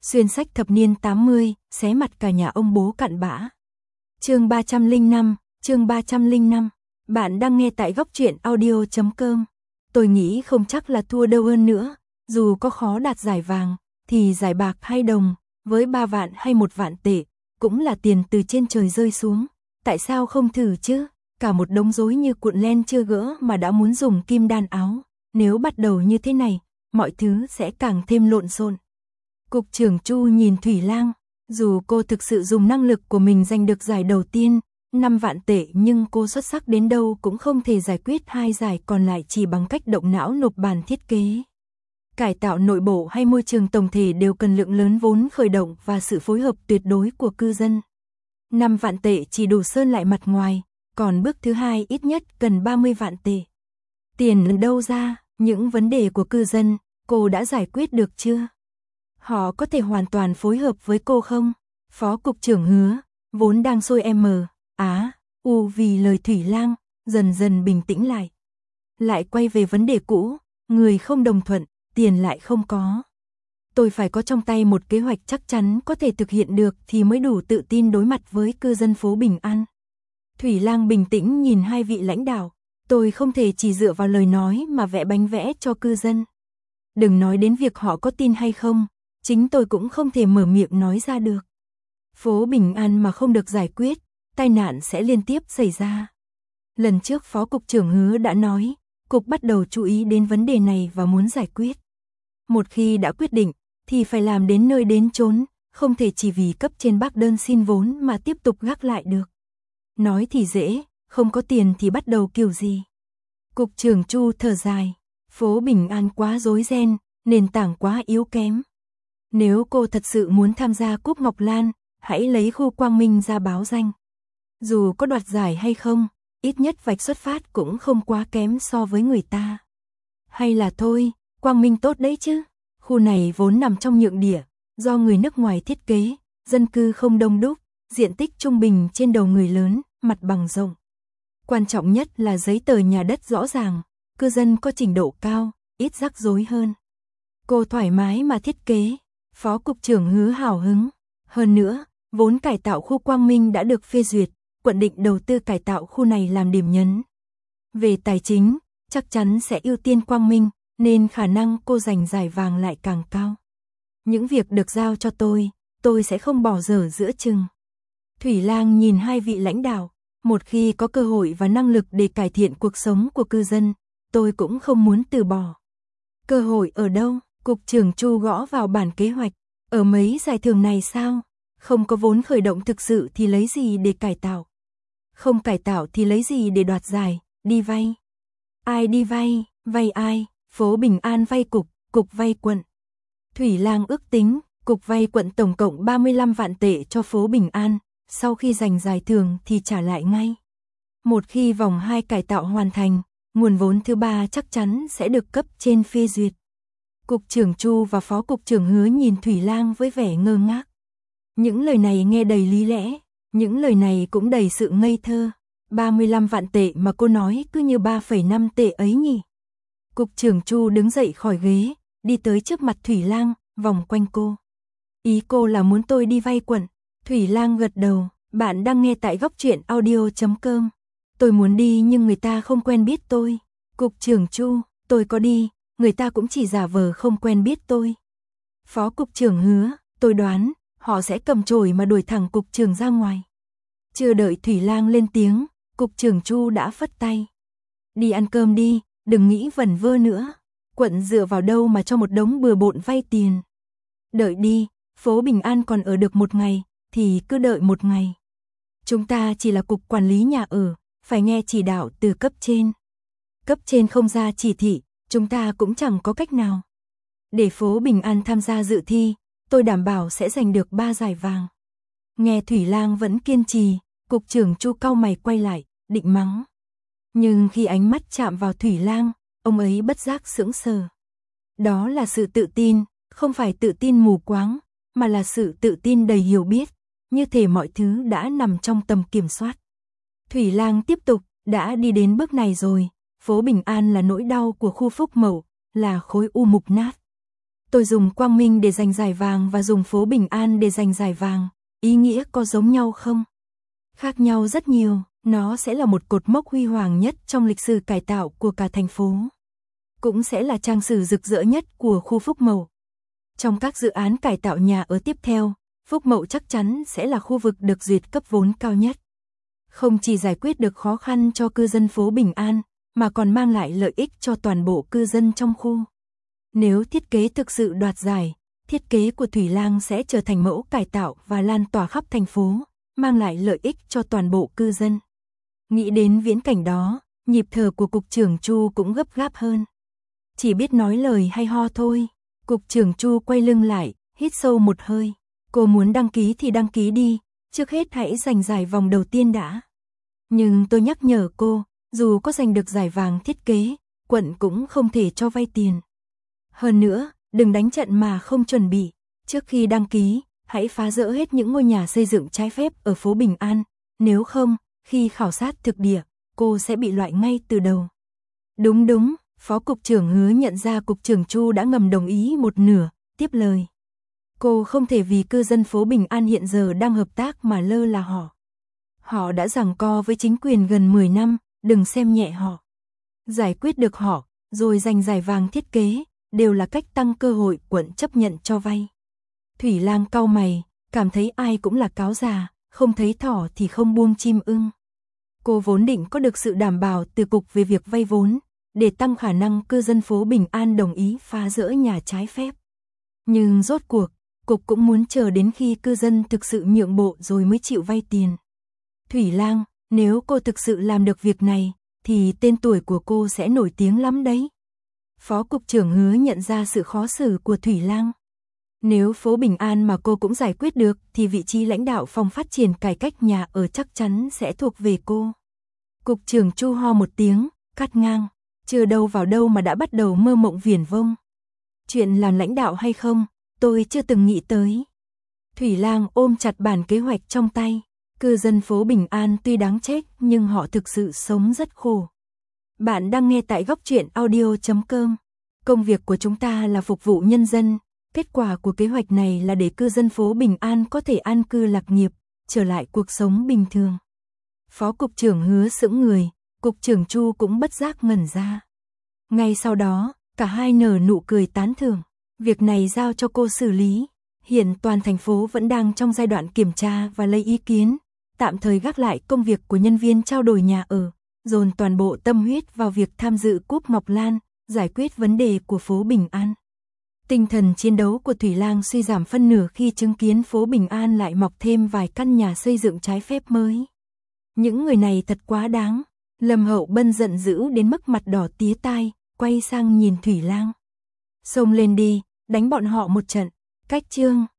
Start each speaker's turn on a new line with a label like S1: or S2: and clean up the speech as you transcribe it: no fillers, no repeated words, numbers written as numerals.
S1: Xuyên sách thập niên 80, xé mặt cả nhà ông bố cặn bã. Chương 305. Bạn đang nghe tại góc truyện audio.com. Tôi nghĩ không chắc là thua đâu hơn nữa, dù có khó đạt giải vàng, thì giải bạc hay đồng, với 3 vạn hay 1 vạn tệ, cũng là tiền từ trên trời rơi xuống. Tại sao không thử chứ? Cả một đống rối như cuộn len chưa gỡ mà đã muốn dùng kim đan áo. Nếu bắt đầu như thế này, mọi thứ sẽ càng thêm lộn xộn. Cục trưởng Chu nhìn Thủy Lang, dù cô thực sự dùng năng lực của mình giành được giải đầu tiên, 5 vạn tệ, nhưng cô xuất sắc đến đâu cũng không thể giải quyết 2 giải còn lại chỉ bằng cách động não nộp bản thiết kế. Cải tạo nội bộ hay môi trường tổng thể đều cần lượng lớn vốn khởi động và sự phối hợp tuyệt đối của cư dân. 5 vạn tệ chỉ đủ sơn lại mặt ngoài, còn bước thứ hai ít nhất cần 30 vạn tệ. Tiền lần đâu ra? Những vấn đề của cư dân, cô đã giải quyết được chưa? Họ có thể hoàn toàn phối hợp với cô không? Phó cục trưởng Hứa, vốn đang sôi vì lời Thủy Lang, dần dần bình tĩnh lại. Lại quay về vấn đề cũ, người không đồng thuận, tiền lại không có. Tôi phải có trong tay một kế hoạch chắc chắn có thể thực hiện được thì mới đủ tự tin đối mặt với cư dân phố Bình An. Thủy Lang bình tĩnh nhìn hai vị lãnh đạo, tôi không thể chỉ dựa vào lời nói mà vẽ bánh vẽ cho cư dân. Đừng nói đến việc họ có tin hay không, chính tôi cũng không thể mở miệng nói ra được. Phố Bình An mà không được giải quyết, tai nạn sẽ liên tiếp xảy ra. Lần trước Phó Cục trưởng Hứa đã nói, Cục bắt đầu chú ý đến vấn đề này và muốn giải quyết. Một khi đã quyết định, thì phải làm đến nơi đến chốn, không thể chỉ vì cấp trên bác đơn xin vốn mà tiếp tục gác lại được. Nói thì dễ, không có tiền thì bắt đầu kiểu gì. Cục trưởng Chu thở dài, phố Bình An quá rối ren, nền tảng quá yếu kém. Nếu cô thật sự muốn tham gia Cúp Ngọc Lan, hãy lấy khu Quang Minh ra báo danh. Dù có đoạt giải hay không, ít nhất vạch xuất phát cũng không quá kém so với người ta. Hay là thôi, Quang Minh tốt đấy chứ. Khu này vốn nằm trong nhượng địa, do người nước ngoài thiết kế, dân cư không đông đúc, diện tích trung bình trên đầu người lớn, mặt bằng rộng. Quan trọng nhất là giấy tờ nhà đất rõ ràng, cư dân có trình độ cao, ít rắc rối hơn. Cô thoải mái mà thiết kế, Phó Cục trưởng Hứa hào hứng. Hơn nữa, vốn cải tạo khu Quang Minh đã được phê duyệt, quận định đầu tư cải tạo khu này làm điểm nhấn. Về tài chính, chắc chắn sẽ ưu tiên Quang Minh, nên khả năng cô giành giải vàng lại càng cao. Những việc được giao cho tôi sẽ không bỏ dở giữa chừng. Thủy Lang nhìn hai vị lãnh đạo, một khi có cơ hội và năng lực để cải thiện cuộc sống của cư dân, tôi cũng không muốn từ bỏ. Cơ hội ở đâu? Cục trưởng Chu gõ vào bản kế hoạch, ở mấy giải thưởng này sao? Không có vốn khởi động thực sự thì lấy gì để cải tạo? Không cải tạo thì lấy gì để đoạt giải, đi vay? Ai đi vay, vay ai? Phố Bình An vay cục vay quận. Thủy Lang ước tính, cục vay quận tổng cộng 35 vạn tệ cho phố Bình An, sau khi giành giải thưởng thì trả lại ngay. Một khi vòng 2 cải tạo hoàn thành, nguồn vốn thứ 3 chắc chắn sẽ được cấp trên phê duyệt. Cục trưởng Chu và Phó Cục trưởng Hứa nhìn Thủy Lang với vẻ ngơ ngác. Những lời này nghe đầy lý lẽ, những lời này cũng đầy sự ngây thơ. 35 vạn tệ mà cô nói cứ như 3,5 tệ ấy nhỉ. Cục trưởng Chu đứng dậy khỏi ghế, đi tới trước mặt Thủy Lang, vòng quanh cô. Ý cô là muốn tôi đi vay quận? Thủy Lang gật đầu, bạn đang nghe tại góc truyện audio.com. Tôi muốn đi nhưng người ta không quen biết tôi. Cục trưởng Chu, tôi có đi, người ta cũng chỉ giả vờ không quen biết tôi. Phó Cục trưởng Hứa, tôi đoán, họ sẽ cầm chổi mà đuổi thẳng Cục trưởng ra ngoài. Chưa đợi Thủy Lang lên tiếng, Cục trưởng Chu đã phất tay. Đi ăn cơm đi, đừng nghĩ vẩn vơ nữa. Quận dựa vào đâu mà cho một đống bừa bộn vay tiền. Đợi đi, phố Bình An còn ở được 1 ngày, thì cứ đợi 1 ngày. Chúng ta chỉ là cục quản lý nhà ở, phải nghe chỉ đạo từ cấp trên. Cấp trên không ra chỉ thị, chúng ta cũng chẳng có cách nào. Để phố Bình An tham gia dự thi, tôi đảm bảo sẽ giành được 3 giải vàng. Nghe Thủy Lang vẫn kiên trì, Cục trưởng Chu cau mày quay lại, định mắng. Nhưng khi ánh mắt chạm vào Thủy Lang, ông ấy bất giác sững sờ. Đó là sự tự tin, không phải tự tin mù quáng, mà là sự tự tin đầy hiểu biết, như thể mọi thứ đã nằm trong tầm kiểm soát. Thủy Lang tiếp tục, đã đi đến bước này rồi, phố Bình An là nỗi đau của khu Phúc Mậu, là khối u mục nát. Tôi dùng Quang Minh để giành giải vàng và dùng phố Bình An để giành giải vàng, ý nghĩa có giống nhau không? Khác nhau rất nhiều, nó sẽ là một cột mốc huy hoàng nhất trong lịch sử cải tạo của cả thành phố. Cũng sẽ là trang sử rực rỡ nhất của khu Phúc Mậu. Trong các dự án cải tạo nhà ở tiếp theo, Phúc Mậu chắc chắn sẽ là khu vực được duyệt cấp vốn cao nhất. Không chỉ giải quyết được khó khăn cho cư dân phố Bình An, mà còn mang lại lợi ích cho toàn bộ cư dân trong khu. Nếu thiết kế thực sự đoạt giải, thiết kế của Thủy Lang sẽ trở thành mẫu cải tạo và lan tỏa khắp thành phố, mang lại lợi ích cho toàn bộ cư dân. Nghĩ đến viễn cảnh đó, nhịp thở của Cục trưởng Chu cũng gấp gáp hơn. Chỉ biết nói lời hay ho thôi. Cục trưởng Chu quay lưng lại, hít sâu một hơi. Cô muốn đăng ký thì đăng ký đi, trước hết hãy giành giải vòng đầu tiên đã. Nhưng tôi nhắc nhở cô, dù có giành được giải vàng thiết kế, quận cũng không thể cho vay tiền. Hơn nữa, đừng đánh trận mà không chuẩn bị. Trước khi đăng ký, hãy phá dỡ hết những ngôi nhà xây dựng trái phép ở phố Bình An. Nếu không, khi khảo sát thực địa, cô sẽ bị loại ngay từ đầu. Đúng, Phó Cục trưởng Hứa nhận ra Cục trưởng Chu đã ngầm đồng ý một nửa, tiếp lời. Cô không thể vì cư dân phố Bình An hiện giờ đang hợp tác mà lơ là họ. Họ đã giằng co với chính quyền gần 10 năm, đừng xem nhẹ họ. Giải quyết được họ, rồi giành giải vàng thiết kế, đều là cách tăng cơ hội quận chấp nhận cho vay. Thủy Lang cau mày, cảm thấy ai cũng là cáo già, không thấy thỏ thì không buông chim ưng. Cô vốn định có được sự đảm bảo từ Cục về việc vay vốn, để tăng khả năng cư dân phố Bình An đồng ý phá dỡ nhà trái phép. Nhưng rốt cuộc, Cục cũng muốn chờ đến khi cư dân thực sự nhượng bộ rồi mới chịu vay tiền. Thủy Lang, nếu cô thực sự làm được việc này, thì tên tuổi của cô sẽ nổi tiếng lắm đấy. Phó Cục trưởng Hứa nhận ra sự khó xử của Thủy Lang. Nếu phố Bình An mà cô cũng giải quyết được, thì vị trí lãnh đạo phòng phát triển cải cách nhà ở chắc chắn sẽ thuộc về cô. Cục trưởng Chu ho một tiếng, cắt ngang. Chưa đâu vào đâu mà đã bắt đầu mơ mộng viển vông. Chuyện làm lãnh đạo hay không, tôi chưa từng nghĩ tới. Thủy Lang ôm chặt bản kế hoạch trong tay. Cư dân phố Bình An tuy đáng trách nhưng họ thực sự sống rất khổ. Bạn đang nghe tại góc truyện audio.com. Công việc của chúng ta là phục vụ nhân dân. Kết quả của kế hoạch này là để cư dân phố Bình An có thể an cư lạc nghiệp, trở lại cuộc sống bình thường. Phó Cục trưởng Hứa sững người, Cục trưởng Chu cũng bất giác ngẩn ra. Ngay sau đó, cả hai nở nụ cười tán thưởng. Việc này giao cho cô xử lý. Hiện toàn thành phố vẫn đang trong giai đoạn kiểm tra và lấy ý kiến, tạm thời gác lại công việc của nhân viên trao đổi nhà ở, dồn toàn bộ tâm huyết vào việc tham dự Cúp Ngọc Lan, giải quyết vấn đề của phố Bình An. Tinh thần chiến đấu của Thủy Lang suy giảm phân nửa khi chứng kiến phố Bình An lại mọc thêm vài căn nhà xây dựng trái phép mới. Những người này thật quá đáng. Lâm Hậu Bân giận dữ đến mức mặt đỏ tía tai, quay sang nhìn Thủy Lang. Xông lên đi, đánh bọn họ một trận. Cách chương